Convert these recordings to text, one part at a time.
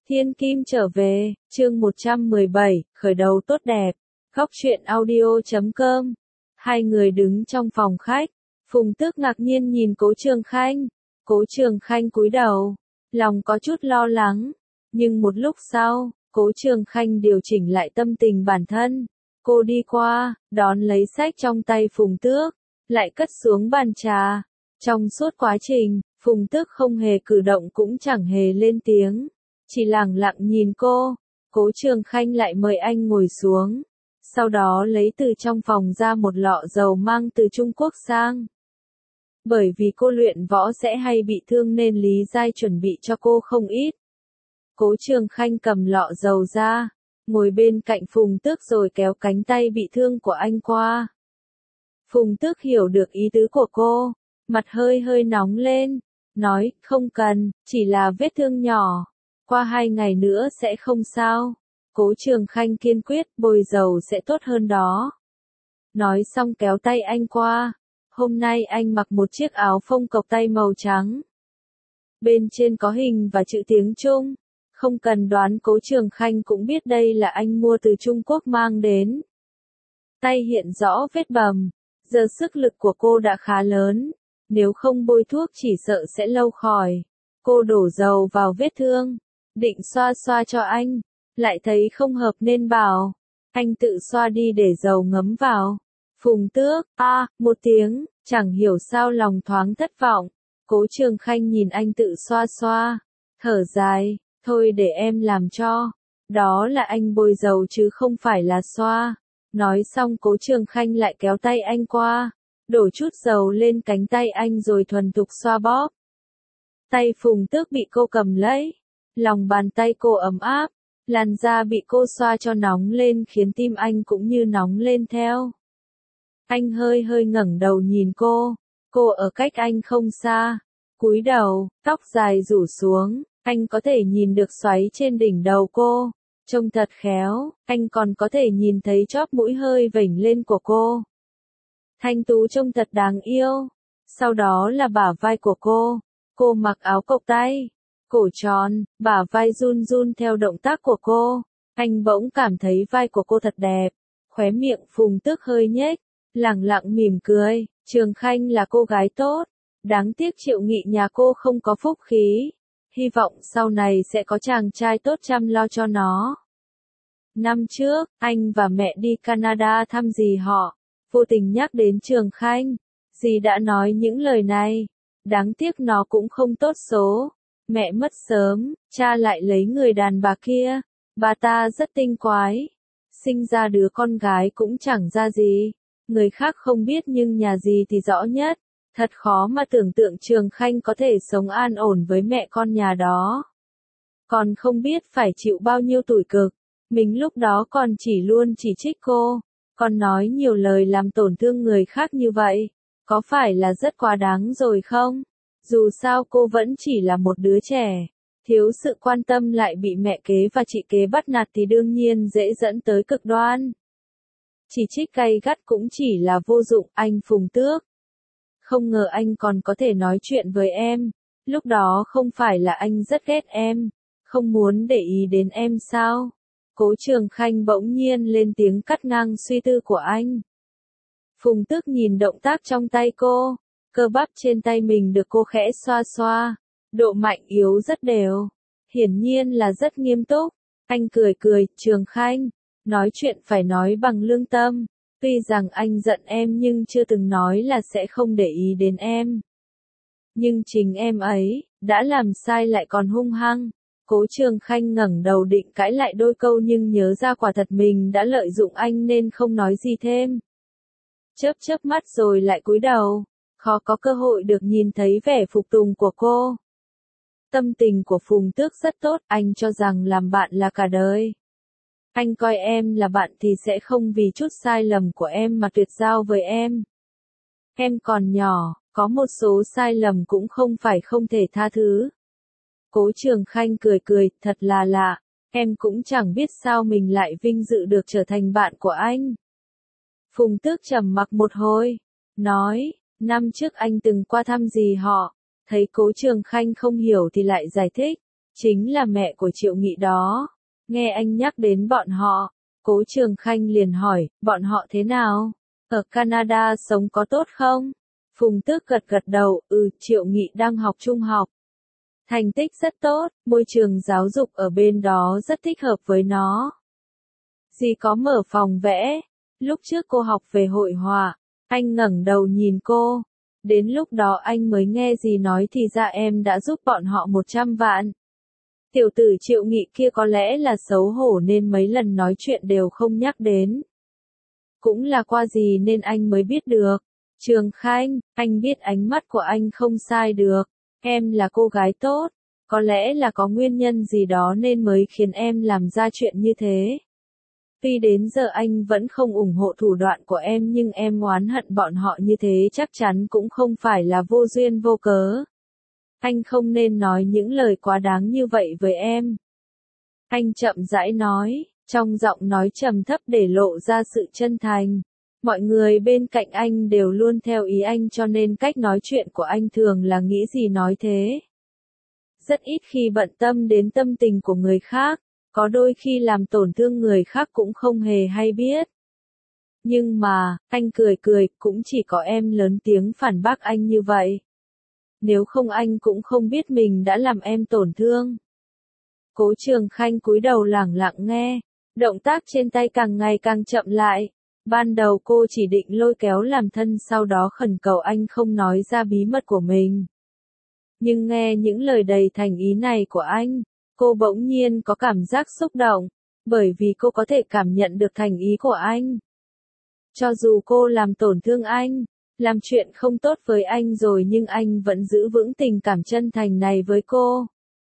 Thiên Kim trở về, chương 117, khởi đầu tốt đẹp. Góc truyện audio.com. Hai người đứng trong phòng khách. Phùng Tước ngạc nhiên nhìn Cố Trường Khanh. Cố Trường Khanh cúi đầu, lòng có chút lo lắng. Nhưng một lúc sau, Cố Trường Khanh điều chỉnh lại tâm tình bản thân. Cô đi qua, đón lấy sách trong tay Phùng Tước, lại cất xuống bàn trà. Trong suốt quá trình, Phùng Tước không hề cử động cũng chẳng hề lên tiếng. Chỉ lẳng lặng nhìn cô. Cố Trường Khanh lại mời anh ngồi xuống. Sau đó lấy từ trong phòng ra một lọ dầu mang từ Trung Quốc sang. Bởi vì cô luyện võ sẽ hay bị thương nên Lý Giai chuẩn bị cho cô không ít. Cố Trường Khanh cầm lọ dầu ra, ngồi bên cạnh Phùng Tước rồi kéo cánh tay bị thương của anh qua. Phùng Tước hiểu được ý tứ của cô, mặt hơi hơi nóng lên, nói, không cần, chỉ là vết thương nhỏ, qua 2 ngày nữa sẽ không sao. Cố Trường Khanh kiên quyết, bôi dầu sẽ tốt hơn đó. Nói xong kéo tay anh qua. Hôm nay anh mặc một chiếc áo phông cộc tay màu trắng. Bên trên có hình và chữ tiếng Trung. Không cần đoán Cố Trường Khanh cũng biết đây là anh mua từ Trung Quốc mang đến. Tay hiện rõ vết bầm. Giờ sức lực của cô đã khá lớn. Nếu không bôi thuốc chỉ sợ sẽ lâu khỏi. Cô đổ dầu vào vết thương. Định xoa xoa cho anh. Lại thấy không hợp nên bảo. Anh tự xoa đi để dầu ngấm vào. Phùng Tước, một tiếng, chẳng hiểu sao lòng thoáng thất vọng. Cố Trường Khanh nhìn anh tự xoa xoa. Thở dài, thôi để em làm cho. Đó là anh bôi dầu chứ không phải là xoa. Nói xong Cố Trường Khanh lại kéo tay anh qua. Đổ chút dầu lên cánh tay anh rồi thuần thục xoa bóp. Tay Phùng Tước bị cô cầm lấy. Lòng bàn tay cô ấm áp. Làn da bị cô xoa cho nóng lên khiến tim anh cũng như nóng lên theo. Anh hơi hơi ngẩng đầu nhìn cô ở cách anh không xa. Cúi đầu, tóc dài rủ xuống, anh có thể nhìn được xoáy trên đỉnh đầu cô. Trông thật khéo, anh còn có thể nhìn thấy chóp mũi hơi vểnh lên của cô. Thanh tú trông thật đáng yêu. Sau đó là bả vai của cô mặc áo cộc tay. Cổ tròn, bả vai run run theo động tác của cô. Anh bỗng cảm thấy vai của cô thật đẹp. Khóe miệng Phùng Tước hơi nhếch, lẳng lặng mỉm cười. Trường Khanh là cô gái tốt. Đáng tiếc Triệu Nghị nhà cô không có phúc khí. Hy vọng sau này sẽ có chàng trai tốt chăm lo cho nó. Năm trước, anh và mẹ đi Canada thăm dì họ. Vô tình nhắc đến Trường Khanh. Dì đã nói những lời này. Đáng tiếc nó cũng không tốt số. Mẹ mất sớm, cha lại lấy người đàn bà kia. Bà ta rất tinh quái. Sinh ra đứa con gái cũng chẳng ra gì. Người khác không biết nhưng nhà dì thì rõ nhất. Thật khó mà tưởng tượng Trường Khanh có thể sống an ổn với mẹ con nhà đó. Còn không biết phải chịu bao nhiêu tủi cực. Mình lúc đó còn chỉ luôn chỉ trích cô. Còn nói nhiều lời làm tổn thương người khác như vậy. Có phải là rất quá đáng rồi không? Dù sao cô vẫn chỉ là một đứa trẻ. Thiếu sự quan tâm lại bị mẹ kế và chị kế bắt nạt thì đương nhiên dễ dẫn tới cực đoan. Chỉ trích gay gắt cũng chỉ là vô dụng, anh Phùng Tước. Không ngờ anh còn có thể nói chuyện với em. Lúc đó không phải là anh rất ghét em, không muốn để ý đến em sao? Cố Trường Khanh bỗng nhiên lên tiếng cắt ngang suy tư của anh. Phùng Tước nhìn động tác trong tay cô. Cơ bắp trên tay mình được cô khẽ xoa xoa. Độ mạnh yếu rất đều. Hiển nhiên là rất nghiêm túc. Anh cười cười, Trường Khanh. Nói chuyện phải nói bằng lương tâm. Tuy rằng anh giận em nhưng chưa từng nói là sẽ không để ý đến em. Nhưng chính em ấy, đã làm sai lại còn hung hăng. Cố Trường Khanh ngẩng đầu định cãi lại đôi câu nhưng nhớ ra quả thật mình đã lợi dụng anh nên không nói gì thêm. Chớp mắt rồi lại cúi đầu. Khó có cơ hội được nhìn thấy vẻ phục tùng của cô. Tâm tình của Phùng Tước rất tốt, anh cho rằng làm bạn là cả đời. Anh coi em là bạn thì sẽ không vì chút sai lầm của em mà tuyệt giao với em. Em còn nhỏ, có một số sai lầm cũng không phải không thể tha thứ. Cố Trường Khanh cười cười, thật là lạ, em cũng chẳng biết sao mình lại vinh dự được trở thành bạn của anh. Phùng Tước trầm mặc một hồi, nói, năm trước anh từng qua thăm dì họ, thấy Cố Trường Khanh không hiểu thì lại giải thích. Chính là mẹ của Triệu Nghị đó. Nghe anh nhắc đến bọn họ, Cố Trường Khanh liền hỏi, bọn họ thế nào? Ở Canada sống có tốt không? Phùng Tước gật gật đầu, Triệu Nghị đang học trung học. Thành tích rất tốt, môi trường giáo dục ở bên đó rất thích hợp với nó. Dì có mở phòng vẽ. Lúc trước cô học về hội họa, anh ngẩng đầu nhìn cô. Đến lúc đó anh mới nghe dì nói thì ra em đã giúp bọn họ 100 vạn. Tiểu tử Triệu Nghị kia có lẽ là xấu hổ nên mấy lần nói chuyện đều không nhắc đến. Cũng là qua dì nên anh mới biết được. Trường Khanh, anh biết ánh mắt của anh không sai được. Em là cô gái tốt. Có lẽ là có nguyên nhân gì đó nên mới khiến em làm ra chuyện như thế. Tuy đến giờ anh vẫn không ủng hộ thủ đoạn của em nhưng em oán hận bọn họ như thế chắc chắn cũng không phải là vô duyên vô cớ. Anh không nên nói những lời quá đáng như vậy với em. Anh chậm rãi nói, trong giọng nói trầm thấp để lộ ra sự chân thành. Mọi người bên cạnh anh đều luôn theo ý anh cho nên cách nói chuyện của anh thường là nghĩ gì nói thế. Rất ít khi bận tâm đến tâm tình của người khác, có đôi khi làm tổn thương người khác cũng không hề hay biết. Nhưng mà, anh cười cười, cũng chỉ có em lớn tiếng phản bác anh như vậy. Nếu không anh cũng không biết mình đã làm em tổn thương. Cố Trường Khanh cúi đầu lẳng lặng nghe, động tác trên tay càng ngày càng chậm lại. Ban đầu cô chỉ định lôi kéo làm thân sau đó khẩn cầu anh không nói ra bí mật của mình. Nhưng nghe những lời đầy thành ý này của anh, cô bỗng nhiên có cảm giác xúc động, bởi vì cô có thể cảm nhận được thành ý của anh. Cho dù cô làm tổn thương anh, làm chuyện không tốt với anh rồi nhưng anh vẫn giữ vững tình cảm chân thành này với cô.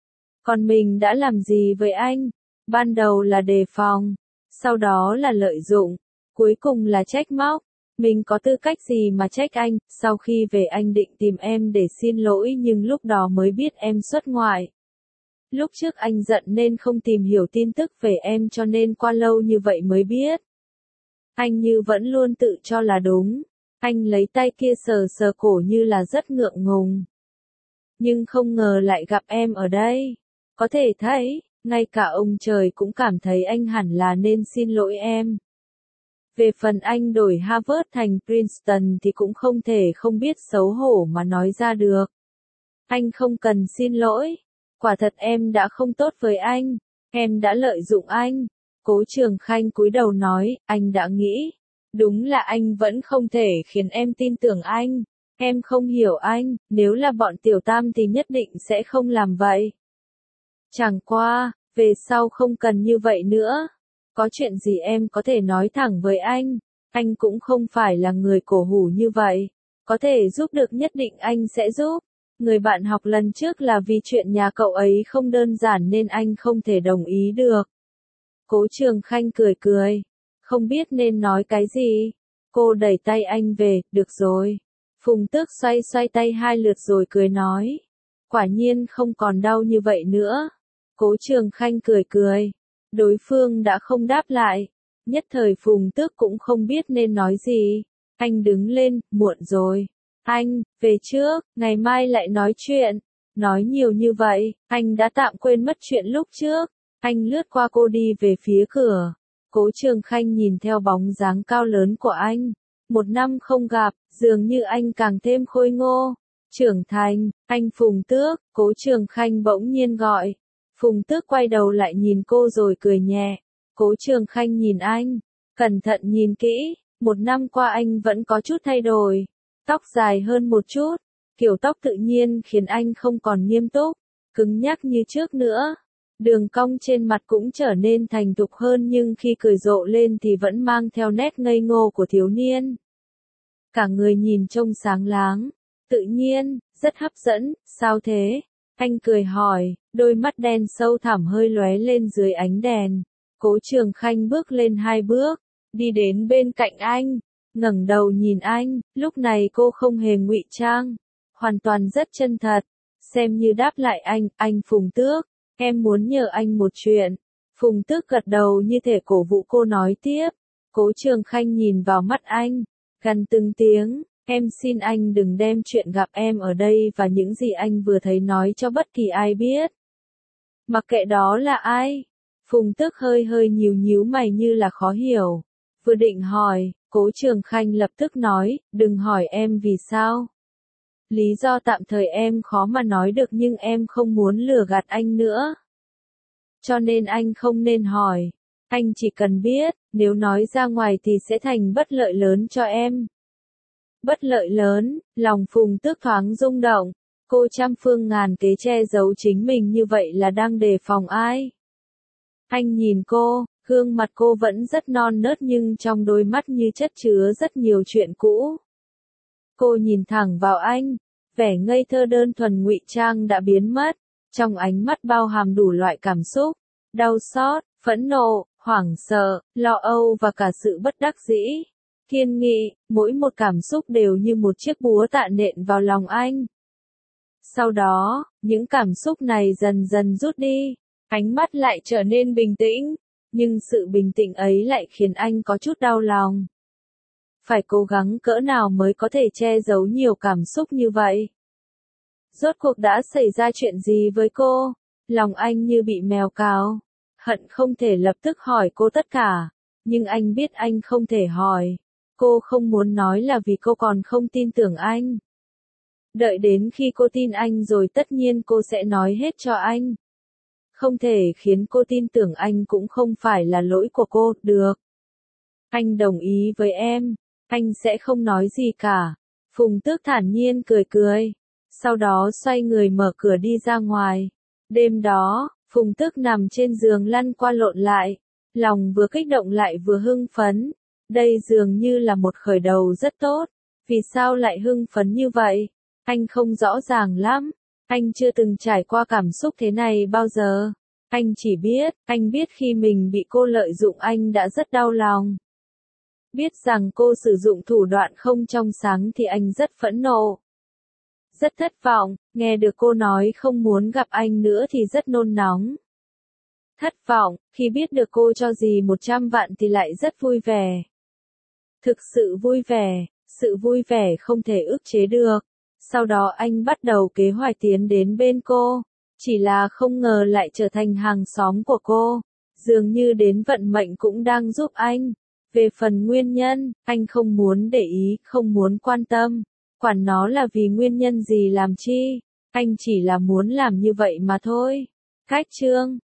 Còn mình đã làm gì với anh? Ban đầu là đề phòng, sau đó là lợi dụng, cuối cùng là trách móc. Mình có tư cách gì mà trách anh, sau khi về anh định tìm em để xin lỗi nhưng lúc đó mới biết em xuất ngoại. Lúc trước anh giận nên không tìm hiểu tin tức về em cho nên qua lâu như vậy mới biết. Anh như vẫn luôn tự cho là đúng. Anh lấy tay kia sờ sờ cổ như là rất ngượng ngùng. Nhưng không ngờ lại gặp em ở đây. Có thể thấy, ngay cả ông trời cũng cảm thấy anh hẳn là nên xin lỗi em. Về phần anh đổi Harvard thành Princeton thì cũng không thể không biết xấu hổ mà nói ra được. Anh không cần xin lỗi. Quả thật em đã không tốt với anh. Em đã lợi dụng anh. Cố Trường Khanh cúi đầu nói, anh đã nghĩ. Đúng là anh vẫn không thể khiến em tin tưởng anh. Em không hiểu anh, nếu là bọn tiểu tam thì nhất định sẽ không làm vậy. Chẳng qua, về sau không cần như vậy nữa. Có chuyện gì em có thể nói thẳng với anh cũng không phải là người cổ hủ như vậy. Có thể giúp được nhất định anh sẽ giúp. Người bạn học lần trước là vì chuyện nhà cậu ấy không đơn giản nên anh không thể đồng ý được. Cố Trường Khanh cười cười. Không biết nên nói cái gì. Cô đẩy tay anh về, được rồi. Phùng Tước xoay xoay tay 2 lượt rồi cười nói. Quả nhiên không còn đau như vậy nữa. Cố Trường Khanh cười cười. Đối phương đã không đáp lại. Nhất thời Phùng Tước cũng không biết nên nói gì. Anh đứng lên, muộn rồi. Anh, về trước, ngày mai lại nói chuyện. Nói nhiều như vậy, anh đã tạm quên mất chuyện lúc trước. Anh lướt qua cô đi về phía cửa. Cố Trường Khanh nhìn theo bóng dáng cao lớn của anh. 1 năm không gặp, dường như anh càng thêm khôi ngô. Trưởng thành, anh Phùng Tước, Cố Trường Khanh bỗng nhiên gọi. Phùng Tước quay đầu lại nhìn cô rồi cười nhẹ. Cố Trường Khanh nhìn anh, cẩn thận nhìn kỹ, 1 năm qua anh vẫn có chút thay đổi. Tóc dài hơn một chút, kiểu tóc tự nhiên khiến anh không còn nghiêm túc, cứng nhắc như trước nữa. Đường cong trên mặt cũng trở nên thành thục hơn nhưng khi cười rộ lên thì vẫn mang theo nét ngây ngô của thiếu niên. Cả người nhìn trông sáng láng, tự nhiên, rất hấp dẫn, sao thế? Anh cười hỏi, đôi mắt đen sâu thẳm hơi lóe lên dưới ánh đèn. Cố Trường Khanh bước lên 2 bước, đi đến bên cạnh anh, ngẩng đầu nhìn anh, lúc này cô không hề ngụy trang, hoàn toàn rất chân thật, xem như đáp lại anh Phùng Tước, em muốn nhờ anh một chuyện. Phùng Tước gật đầu như thể cổ vũ cô nói tiếp. Cố Trường Khanh nhìn vào mắt anh, gần từng tiếng. Em xin anh đừng đem chuyện gặp em ở đây và những gì anh vừa thấy nói cho bất kỳ ai biết. Mặc kệ đó là ai. Phùng Tước hơi hơi nhíu nhíu mày như là khó hiểu. Vừa định hỏi, Cố Trường Khanh lập tức nói, đừng hỏi em vì sao. Lý do tạm thời em khó mà nói được nhưng em không muốn lừa gạt anh nữa. Cho nên anh không nên hỏi. Anh chỉ cần biết, nếu nói ra ngoài thì sẽ thành bất lợi lớn cho em. Bất lợi lớn, lòng Phùng Tước thoáng rung động. Cô trăm phương ngàn kế che giấu chính mình như vậy là đang đề phòng ai? Anh nhìn cô, gương mặt cô vẫn rất non nớt nhưng trong đôi mắt như chất chứa rất nhiều chuyện cũ. Cô nhìn thẳng vào anh, vẻ ngây thơ đơn thuần ngụy trang đã biến mất, trong ánh mắt bao hàm đủ loại cảm xúc, đau xót, phẫn nộ, hoảng sợ, lo âu và cả sự bất đắc dĩ. Kiên nghị, mỗi một cảm xúc đều như một chiếc búa tạ nện vào lòng anh. Sau đó, những cảm xúc này dần dần rút đi, ánh mắt lại trở nên bình tĩnh, nhưng sự bình tĩnh ấy lại khiến anh có chút đau lòng. Phải cố gắng cỡ nào mới có thể che giấu nhiều cảm xúc như vậy? Rốt cuộc đã xảy ra chuyện gì với cô? Lòng anh như bị mèo cào, hận không thể lập tức hỏi cô tất cả, nhưng anh biết anh không thể hỏi. Cô không muốn nói là vì cô còn không tin tưởng anh. Đợi đến khi cô tin anh rồi tất nhiên cô sẽ nói hết cho anh. Không thể khiến cô tin tưởng anh cũng không phải là lỗi của cô, được. Anh đồng ý với em, anh sẽ không nói gì cả. Phùng Tước thản nhiên cười cười, sau đó xoay người mở cửa đi ra ngoài. Đêm đó, Phùng Tước nằm trên giường lăn qua lộn lại, lòng vừa kích động lại vừa hưng phấn. Đây dường như là một khởi đầu rất tốt, vì sao lại hưng phấn như vậy? Anh không rõ ràng lắm, anh chưa từng trải qua cảm xúc thế này bao giờ. Anh chỉ biết, anh biết khi mình bị cô lợi dụng anh đã rất đau lòng. Biết rằng cô sử dụng thủ đoạn không trong sáng thì anh rất phẫn nộ. Rất thất vọng, nghe được cô nói không muốn gặp anh nữa thì rất nôn nóng. Thất vọng, khi biết được cô cho dì 100 vạn thì lại rất vui vẻ. Thực sự vui vẻ, sự vui vẻ không thể ức chế được. Sau đó anh bắt đầu kế hoạch tiến đến bên cô, chỉ là không ngờ lại trở thành hàng xóm của cô. Dường như đến vận mệnh cũng đang giúp anh. Về phần nguyên nhân, anh không muốn để ý, không muốn quan tâm. Quản nó là vì nguyên nhân gì làm chi, anh chỉ là muốn làm như vậy mà thôi. Cách chương